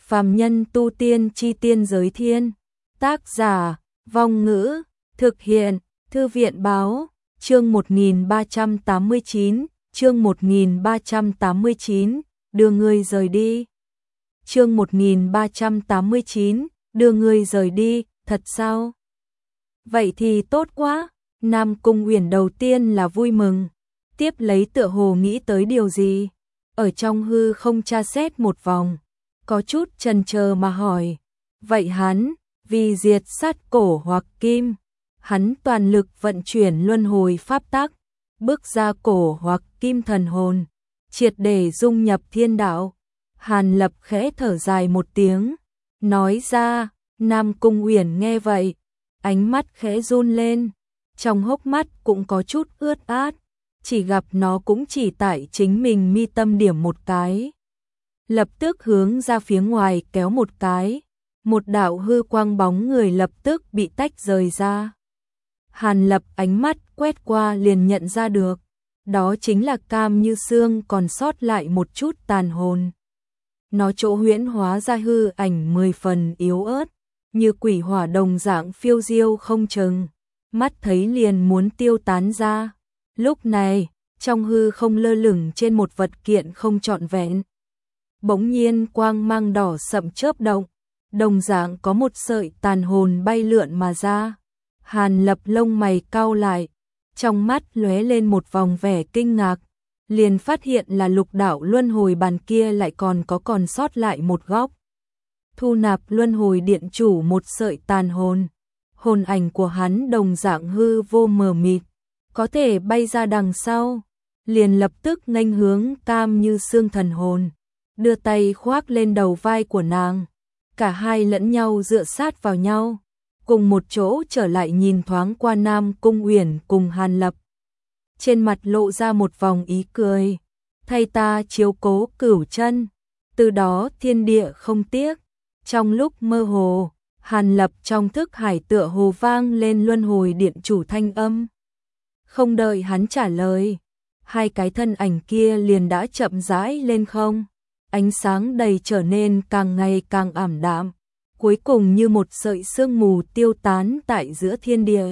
Phàm nhân tu tiên chi tiên giới thiên. Tác giả, Vong Ngữ, thực hiện, Thư viện báo, chương 1389, chương 1389, đưa ngươi rời đi. Chương 1389, đưa ngươi rời đi, thật sao? Vậy thì tốt quá, Nam Cung Uyển đầu tiên là vui mừng, tiếp lấy tựa hồ nghĩ tới điều gì, ở trong hư không tra xét một vòng, có chút chần chờ mà hỏi, vậy hắn, vì diệt sát cổ hoặc kim, hắn toàn lực vận chuyển luân hồi pháp tắc, bước ra cổ hoặc kim thần hồn, triệt để dung nhập thiên đạo. Hàn Lập khẽ thở dài một tiếng, nói ra. Nam Cung Uyển nghe vậy, ánh mắt khẽ run lên, trong hốc mắt cũng có chút ướt át, chỉ gặp nó cũng chỉ tại chính mình mi tâm điểm một cái. Lập tức hướng ra phía ngoài kéo một cái, một đạo hư quang bóng người lập tức bị tách rời ra. Hàn Lập ánh mắt quét qua liền nhận ra được, đó chính là Cam Như Sương còn sót lại một chút tàn hồn. Nó chỗ huyễn hóa ra hư ảnh 10 phần yếu ớt, như quỷ hỏa đồng dạng phiêu diêu không chừng, mắt thấy liền muốn tiêu tán ra. Lúc này, trong hư không lơ lửng trên một vật kiện không trọn vẹn. Bỗng nhiên quang mang đỏ sậm chớp động, đồng dạng có một sợi tàn hồn bay lượn mà ra. Hàn Lập lông mày cau lại, trong mắt lóe lên một vòng vẻ kinh ngạc, liền phát hiện là lục đạo luân hồi bàn kia lại còn sót lại một góc. Thu nạp luân hồi điện chủ một sợi tàn hồn, hồn ảnh của hắn đồng dạng hư vô mờ mịt, có thể bay ra đằng sau, liền lập tức nghênh hướng Cam Như Sương thần hồn, đưa tay khoác lên đầu vai của nàng, cả hai lẫn nhau dựa sát vào nhau, cùng một chỗ trở lại nhìn thoáng qua Nam Cung Uyển cùng Hàn Lập. Trên mặt lộ ra một vòng ý cười, thay ta chiếu cố Cửu Chân, từ đó thiên địa không tiếc. Trong lúc mơ hồ, Hàn Lập trong thức hải tựa hồ vang lên luân hồi điện chủ thanh âm. Không đợi hắn trả lời, hai cái thân ảnh kia liền đã chậm rãi lên không, ánh sáng đầy trở nên càng ngày càng ảm đạm, cuối cùng như một sợi sương mù tiêu tán tại giữa thiên địa.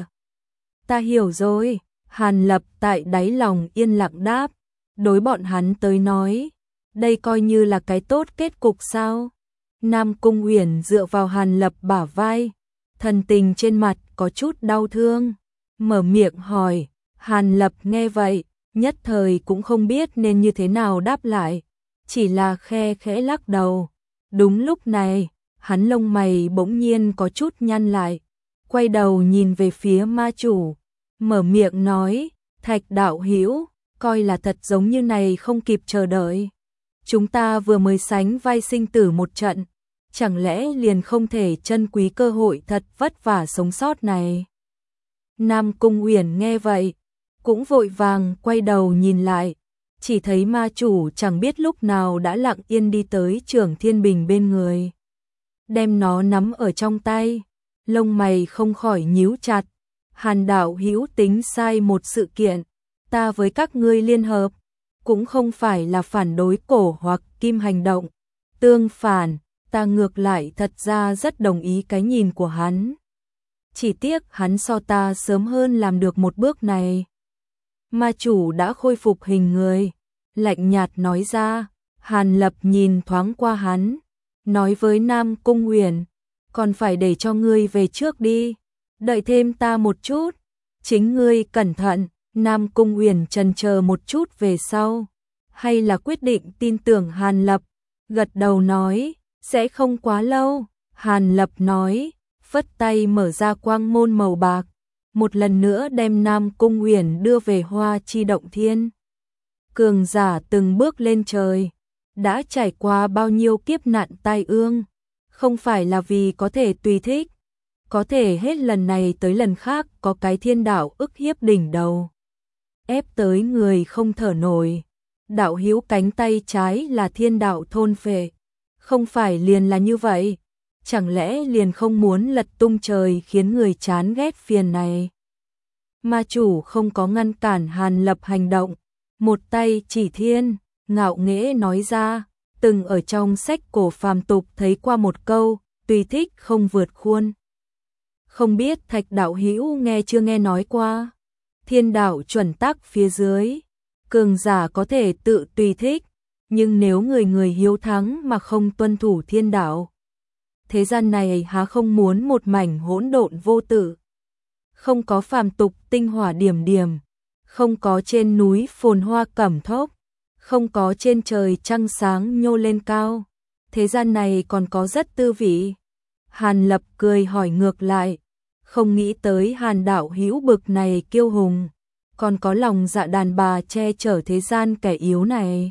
Ta hiểu rồi, Hàn Lập tại đáy lòng yên lặng đáp, đối bọn hắn tới nói, đây coi như là cái tốt kết cục sao? Nam Cung Uyển dựa vào Hàn Lập bả vai, thần tình trên mặt có chút đau thương, mở miệng hỏi. Hàn Lập nghe vậy, nhất thời cũng không biết nên như thế nào đáp lại, chỉ là khe khẽ lắc đầu. Đúng lúc này, hắn lông mày bỗng nhiên có chút nhăn lại, quay đầu nhìn về phía ma chủ, mở miệng nói, Thạch đạo hữu, coi là thật giống như này không kịp chờ đợi. Chúng ta vừa mới sánh vai sinh tử một trận, chẳng lẽ liền không thể trân quý cơ hội thật vất vả sống sót này? Nam Cung Uyển nghe vậy, cũng vội vàng quay đầu nhìn lại, chỉ thấy ma chủ chẳng biết lúc nào đã lặng yên đi tới Trưởng Thiên Bình bên người, đem nó nắm ở trong tay, lông mày không khỏi nhíu chặt. Hàn đạo hữu tính sai một sự kiện, ta với các ngươi liên hợp, cũng không phải là phản đối cổ hoặc kim hành động, tương phản, ta ngược lại thật ra rất đồng ý cái nhìn của hắn. Chỉ tiếc hắn so ta sớm hơn làm được một bước này. Ma chủ đã khôi phục hình người, lạnh nhạt nói ra. Hàn Lập nhìn thoáng qua hắn, nói với Nam Cung Uyển, còn phải để cho ngươi về trước đi, đợi thêm ta một chút, chính ngươi cẩn thận. Nam Cung Uyển chần chờ một chút về sau, hay là quyết định tin tưởng Hàn Lập, gật đầu nói, sẽ không quá lâu. Hàn Lập nói, phất tay mở ra quang môn màu bạc, một lần nữa đem Nam Cung Uyển đưa về Hoa Chi Động Thiên. Cường giả từng bước lên trời, đã trải qua bao nhiêu kiếp nạn tai ương, không phải là vì có thể tùy thích, có thể hết lần này tới lần khác có cái thiên đạo ức hiếp đỉnh đầu, ép tới người không thở nổi. Đạo hữu cánh tay trái là thiên đạo thôn phệ, không phải liền là như vậy, chẳng lẽ liền không muốn lật tung trời khiến người chán ghét phiền này? Ma chủ không có ngăn cản Hàn Lập hành động, một tay chỉ thiên, ngạo nghễ nói ra, từng ở trong sách cổ phàm tục thấy qua một câu, tùy thích không vượt khuôn. Không biết Thạch đạo hữu nghe chưa nghe nói qua. Thiên đạo chuẩn tắc phía dưới, cường giả có thể tự tùy thích, nhưng nếu người người hiếu thắng mà không tuân thủ thiên đạo, thế gian này há không muốn một mảnh hỗn độn vô tự. Không có phàm tục tinh hỏa điểm điểm, không có trên núi phồn hoa cẩm thốc, không có trên trời trăng sáng nhô lên cao, thế gian này còn có rất tư vị. Hàn Lập cười hỏi ngược lại, không nghĩ tới Hàn đạo hữu bực này kiêu hùng, còn có lòng dạ đàn bà che chở thế gian kẻ yếu này.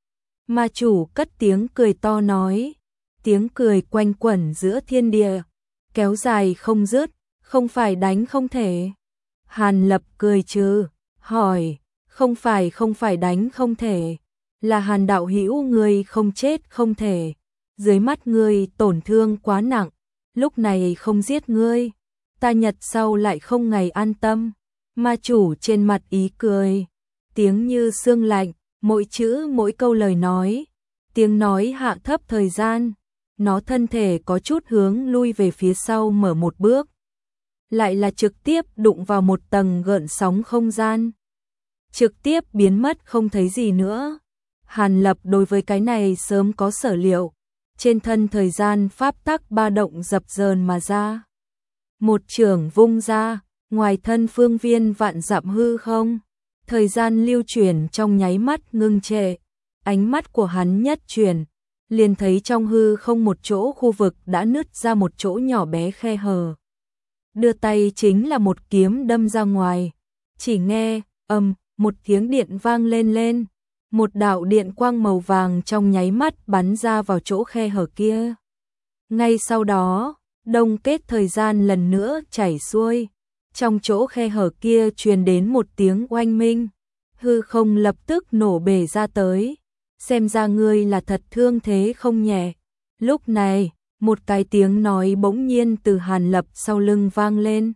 Ma chủ cất tiếng cười to nói, tiếng cười quanh quẩn giữa thiên địa, kéo dài không dứt, không phải đánh không thể. Hàn Lập cười trừ, hỏi, không phải đánh không thể, là Hàn đạo hữu ngươi không chết không thể, dưới mắt ngươi tổn thương quá nặng, lúc này không giết ngươi, ta nhật sau lại không ngày an tâm. Ma chủ trên mặt ý cười, tiếng như sương lạnh, mỗi chữ mỗi câu lời nói, tiếng nói hạ thấp thời gian, nó thân thể có chút hướng lui về phía sau mở một bước, lại là trực tiếp đụng vào một tầng gợn sóng không gian, trực tiếp biến mất không thấy gì nữa. Hàn Lập đối với cái này sớm có sở liệu, trên thân thời gian pháp tắc ba động dập dờn mà ra. Một chưởng vung ra, ngoài thân phương viên vạn dặm hư không, thời gian lưu chuyển trong nháy mắt ngưng trệ, ánh mắt của hắn nhất chuyển, liền thấy trong hư không một chỗ khu vực đã nứt ra một chỗ nhỏ bé khe hở. Đưa tay chính là một kiếm đâm ra ngoài, chỉ nghe, một tiếng điện vang lên, một đạo điện quang màu vàng trong nháy mắt bắn ra vào chỗ khe hở kia. Ngay sau đó, đông kết thời gian lần nữa chảy xuôi, trong chỗ khe hở kia truyền đến một tiếng oanh minh, hư không lập tức nổ bể ra tới, xem ra ngươi là thật thương thế không nhẹ. Lúc này, một cái tiếng nói bỗng nhiên từ Hàn Lập sau lưng vang lên.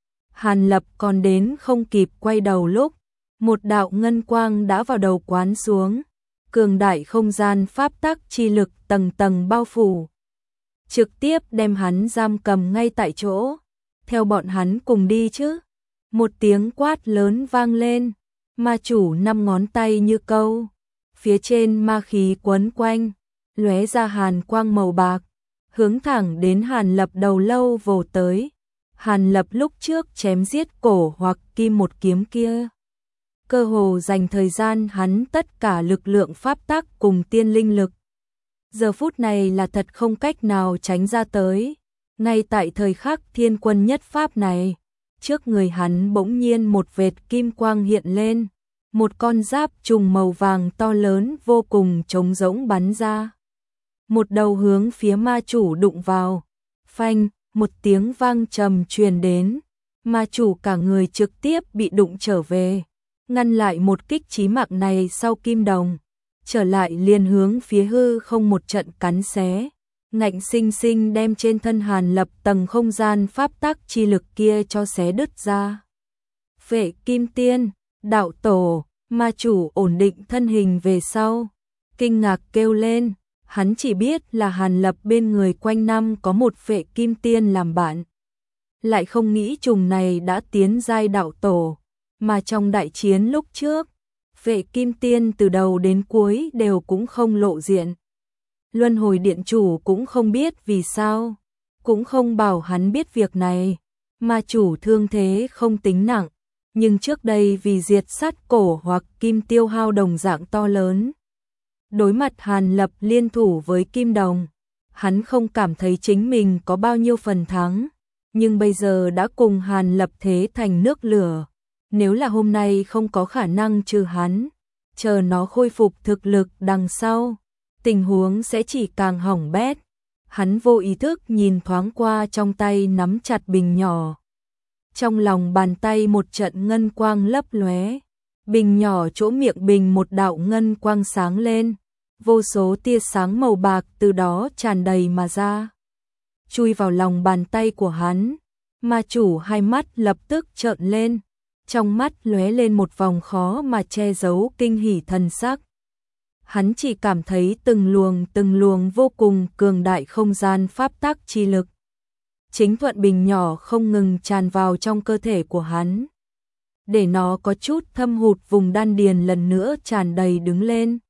Hàn Lập còn đến không kịp quay đầu lúc, một đạo ngân quang đã vào đầu quán xuống, cường đại không gian pháp tắc chi lực tầng tầng bao phủ, trực tiếp đem hắn giam cầm ngay tại chỗ. Theo bọn hắn cùng đi chứ. Một tiếng quát lớn vang lên, ma chủ 5 ngón tay như câu, phía trên ma khí quấn quanh, lóe ra hàn quang màu bạc, hướng thẳng đến Hàn Lập đầu lâu vồ tới. Hàn Lập lúc trước chém giết cổ hoặc kim một kiếm kia, cơ hồ dành thời gian hắn tất cả lực lượng pháp tắc cùng tiên linh lực. Giờ phút này là thật không cách nào tránh ra tới. Ngay tại thời khắc thiên quân nhất pháp này, trước người hắn bỗng nhiên một vệt kim quang hiện lên, một con giáp trùng màu vàng to lớn vô cùng trống rỗng bắn ra. Một đầu hướng phía ma chủ đụng vào, phanh, một tiếng vang trầm truyền đến, ma chủ cả người trực tiếp bị đụng trở về, ngăn lại một kích chí mạng này sau kim đồng, trở lại liền hướng phía hư không một trận cắn xé. Ngạnh sinh sinh đem trên thân Hàn Lập tầng không gian pháp tắc chi lực kia cho xé đứt ra. Phệ Kim Tiên, đạo tổ, ma chủ ổn định thân hình về sau, kinh ngạc kêu lên, hắn chỉ biết là Hàn Lập bên người quanh năm có một Phệ Kim Tiên làm bạn, lại không nghĩ trùng này đã tiến giai đạo tổ, mà trong đại chiến lúc trước, Phệ Kim Tiên từ đầu đến cuối đều cũng không lộ diện. Luân hồi điện chủ cũng không biết vì sao, cũng không bảo hắn biết việc này, mà chủ thương thế không tính nặng, nhưng trước đây vì diệt sát cổ hoặc kim tiêu hao đồng dạng to lớn. Đối mặt Hàn Lập liên thủ với kim đồng, hắn không cảm thấy chính mình có bao nhiêu phần thắng, nhưng bây giờ đã cùng Hàn Lập thế thành nước lửa, nếu là hôm nay không có khả năng trừ hắn, chờ nó khôi phục thực lực đằng sau, tình huống sẽ chỉ càng hỏng bét. Hắn vô ý thức nhìn thoáng qua trong tay nắm chặt bình nhỏ. Trong lòng bàn tay một trận ngân quang lấp lóe, bình nhỏ chỗ miệng bình một đạo ngân quang sáng lên, vô số tia sáng màu bạc từ đó tràn đầy mà ra, chui vào lòng bàn tay của hắn. Ma chủ hai mắt lập tức trợn lên, trong mắt lóe lên một vòng khó mà che giấu kinh hỉ thần sắc. hắn chỉ cảm thấy từng luồng vô cùng cường đại không gian pháp tắc chi lực. Chính thuận bình nhỏ không ngừng tràn vào trong cơ thể của hắn, để nó có chút thâm hụt vùng đan điền lần nữa tràn đầy đứng lên.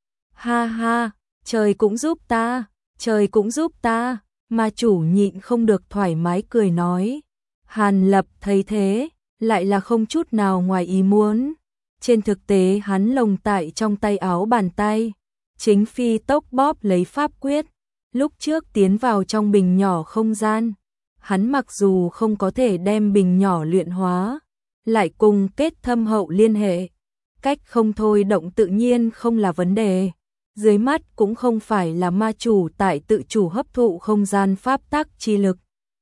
Ha ha, trời cũng giúp ta, trời cũng giúp ta, ma chủ nhịn không được thoải mái cười nói. Hàn Lập thấy thế, lại là không chút nào ngoài ý muốn. Trên thực tế hắn lồng tại trong tay áo bàn tay, chính phi tốc bóp lấy pháp quyết. Lúc trước tiến vào trong bình nhỏ không gian, hắn mặc dù không có thể đem bình nhỏ luyện hóa, lại cùng kết thâm hậu liên hệ. Cách không thôi động tự nhiên không là vấn đề. Dưới mắt cũng không phải là ma chủ tại tự chủ hấp thụ không gian pháp tắc chi lực,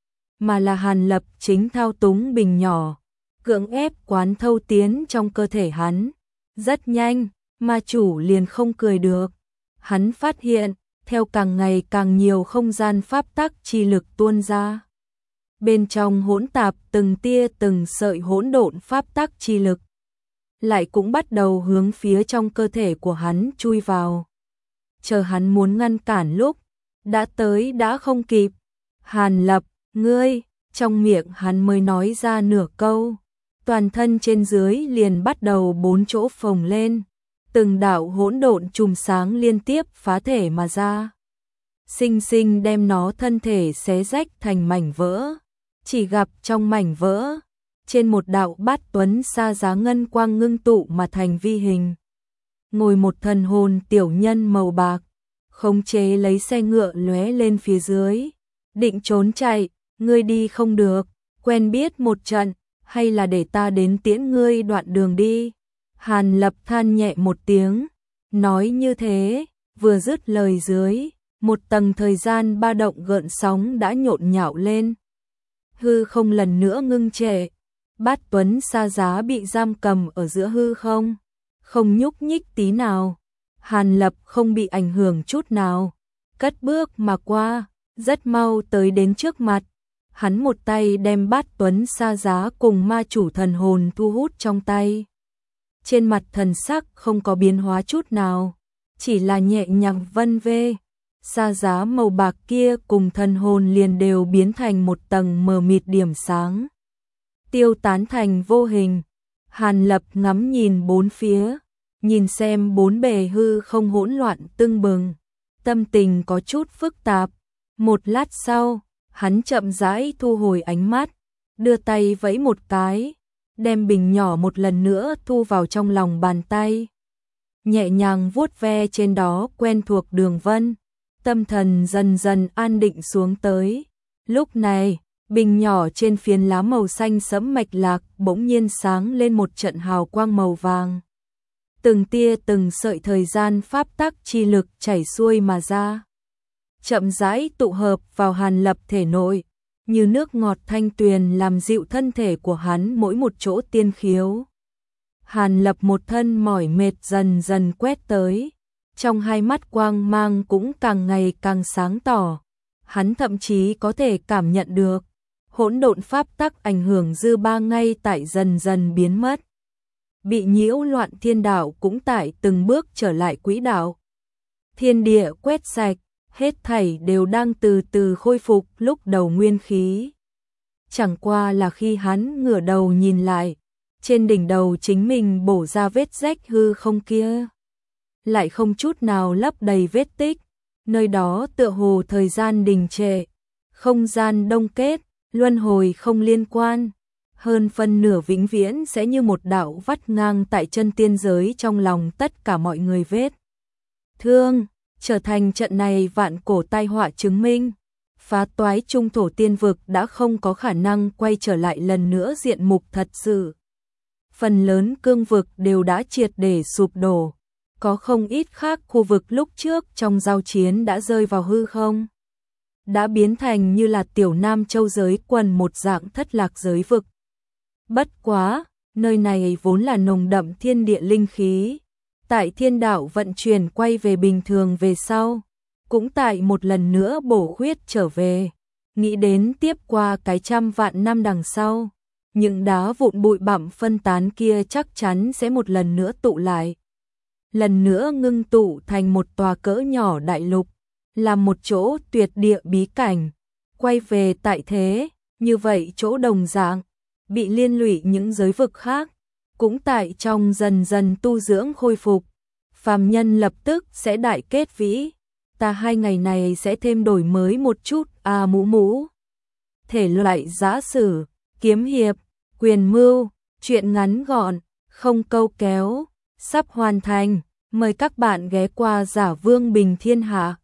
mà là Hàn Lập chính thao túng bình nhỏ, cưỡng ép quán thâu tiến trong cơ thể hắn. Rất nhanh, ma chủ liền không cười được. Hắn phát hiện, theo càng ngày càng nhiều không gian pháp tắc chi lực tuôn ra, bên trong hỗn tạp từng tia từng sợi hỗn độn pháp tắc chi lực, lại cũng bắt đầu hướng phía trong cơ thể của hắn chui vào. Chờ hắn muốn ngăn cản lúc, đã tới đã không kịp. Hàn Lập, ngươi, trong miệng hắn mới nói ra nửa câu, toàn thân trên dưới liền bắt đầu bốn chỗ phồng lên, từng đạo hỗn độn chùm sáng liên tiếp phá thể mà ra, sinh sinh đem nó thân thể xé rách thành mảnh vỡ. Chỉ gặp trong mảnh vỡ, trên một đạo bát tuấn sa giá ngân quang ngưng tụ mà thành vi hình, ngồi một thần hồn tiểu nhân màu bạc, khống chế lấy xe ngựa lóe lên phía dưới, định trốn chạy. Ngươi đi không được, quen biết một trận, hay là để ta đến tiễn ngươi đoạn đường đi. Hàn Lập than nhẹ một tiếng, nói như thế, vừa dứt lời dưới, một tầng thời gian ba động gợn sóng đã nhộn nhạo lên. Hư không lần nữa ngưng trệ, bát tuấn sa giá bị giam cầm ở giữa hư không, không nhúc nhích tí nào. Hàn Lập không bị ảnh hưởng chút nào, cất bước mà qua, rất mau tới đến trước mặt. Hắn một tay đem bát tuấn sa giá cùng ma chủ thần hồn thu hút trong tay. Trên mặt thần sắc không có biến hóa chút nào, chỉ là nhẹ nhàng vân vê. Sa giá màu bạc kia cùng thần hồn liền đều biến thành một tầng mờ mịt điểm sáng, tiêu tán thành vô hình. Hàn Lập ngắm nhìn bốn phía, nhìn xem bốn bề hư không hỗn loạn tưng bừng, tâm tình có chút phức tạp. Một lát sau, hắn chậm rãi thu hồi ánh mắt, đưa tay vẫy một cái, đem bình nhỏ một lần nữa thu vào trong lòng bàn tay, nhẹ nhàng vuốt ve trên đó quen thuộc đường vân, tâm thần dần dần an định xuống tới. Lúc này, bình nhỏ trên phiến lá màu xanh sẫm mạch lạc bỗng nhiên sáng lên một trận hào quang màu vàng. Từng tia từng sợi thời gian pháp tắc chi lực chảy xuôi mà ra, chậm rãi tụ hợp vào Hàn Lập thể nội, như nước ngọt thanh tuyền làm dịu thân thể của hắn mỗi một chỗ tiên khiếu. Hàn Lập một thân mỏi mệt dần dần quét tới, trong hai mắt quang mang cũng càng ngày càng sáng tỏ. Hắn thậm chí có thể cảm nhận được hỗn độn pháp tắc ảnh hưởng dư ba ngay tại dần dần biến mất. Bị nhiễu loạn thiên đạo cũng tại từng bước trở lại quỹ đạo. Thiên địa quét sạch, hết thảy đều đang từ từ khôi phục lúc đầu nguyên khí. Chẳng qua là khi hắn ngửa đầu nhìn lại, trên đỉnh đầu chính mình bổ ra vết rách hư không kia, lại không chút nào lấp đầy vết tích, nơi đó tựa hồ thời gian đình trệ, không gian đông kết, luân hồi không liên quan, hơn phân nửa vĩnh viễn sẽ như một đạo vắt ngang tại chân tiên giới trong lòng tất cả mọi người vết thương, trở thành trận này vạn cổ tai họa chứng minh. Phá toái trung thổ tiên vực đã không có khả năng quay trở lại lần nữa diện mục thật sự. Phần lớn cương vực đều đã triệt để sụp đổ, có không ít khác khu vực lúc trước trong giao chiến đã rơi vào hư không, đã biến thành như là tiểu Nam Châu giới quần một dạng thất lạc giới vực. Bất quá, nơi này vốn là nồng đậm thiên địa linh khí, tại thiên đạo vận chuyển quay về bình thường về sau, cũng tại một lần nữa bổ khuyết trở về. Nghĩ đến tiếp qua cái trăm vạn năm đằng sau, những đá vụn bụi bặm phân tán kia chắc chắn sẽ một lần nữa tụ lại. lần nữa ngưng tụ thành một tòa cỡ nhỏ đại lục, là một chỗ tuyệt địa bí cảnh. Quay về tại thế, như vậy chỗ đồng dạng, bị liên lụy những giới vực khác, cũng tại trong dần dần tu dưỡng khôi phục. Phàm nhân lập tức sẽ đại kết vĩ, ta 2 ngày này sẽ thêm đổi mới một chút mũ mũ. Thể loại giã sử, kiếm hiệp, quyền mưu, truyện ngắn gọn, không câu kéo, sắp hoàn thành. Mời các bạn ghé qua Giả Vương Bình Thiên Hạ.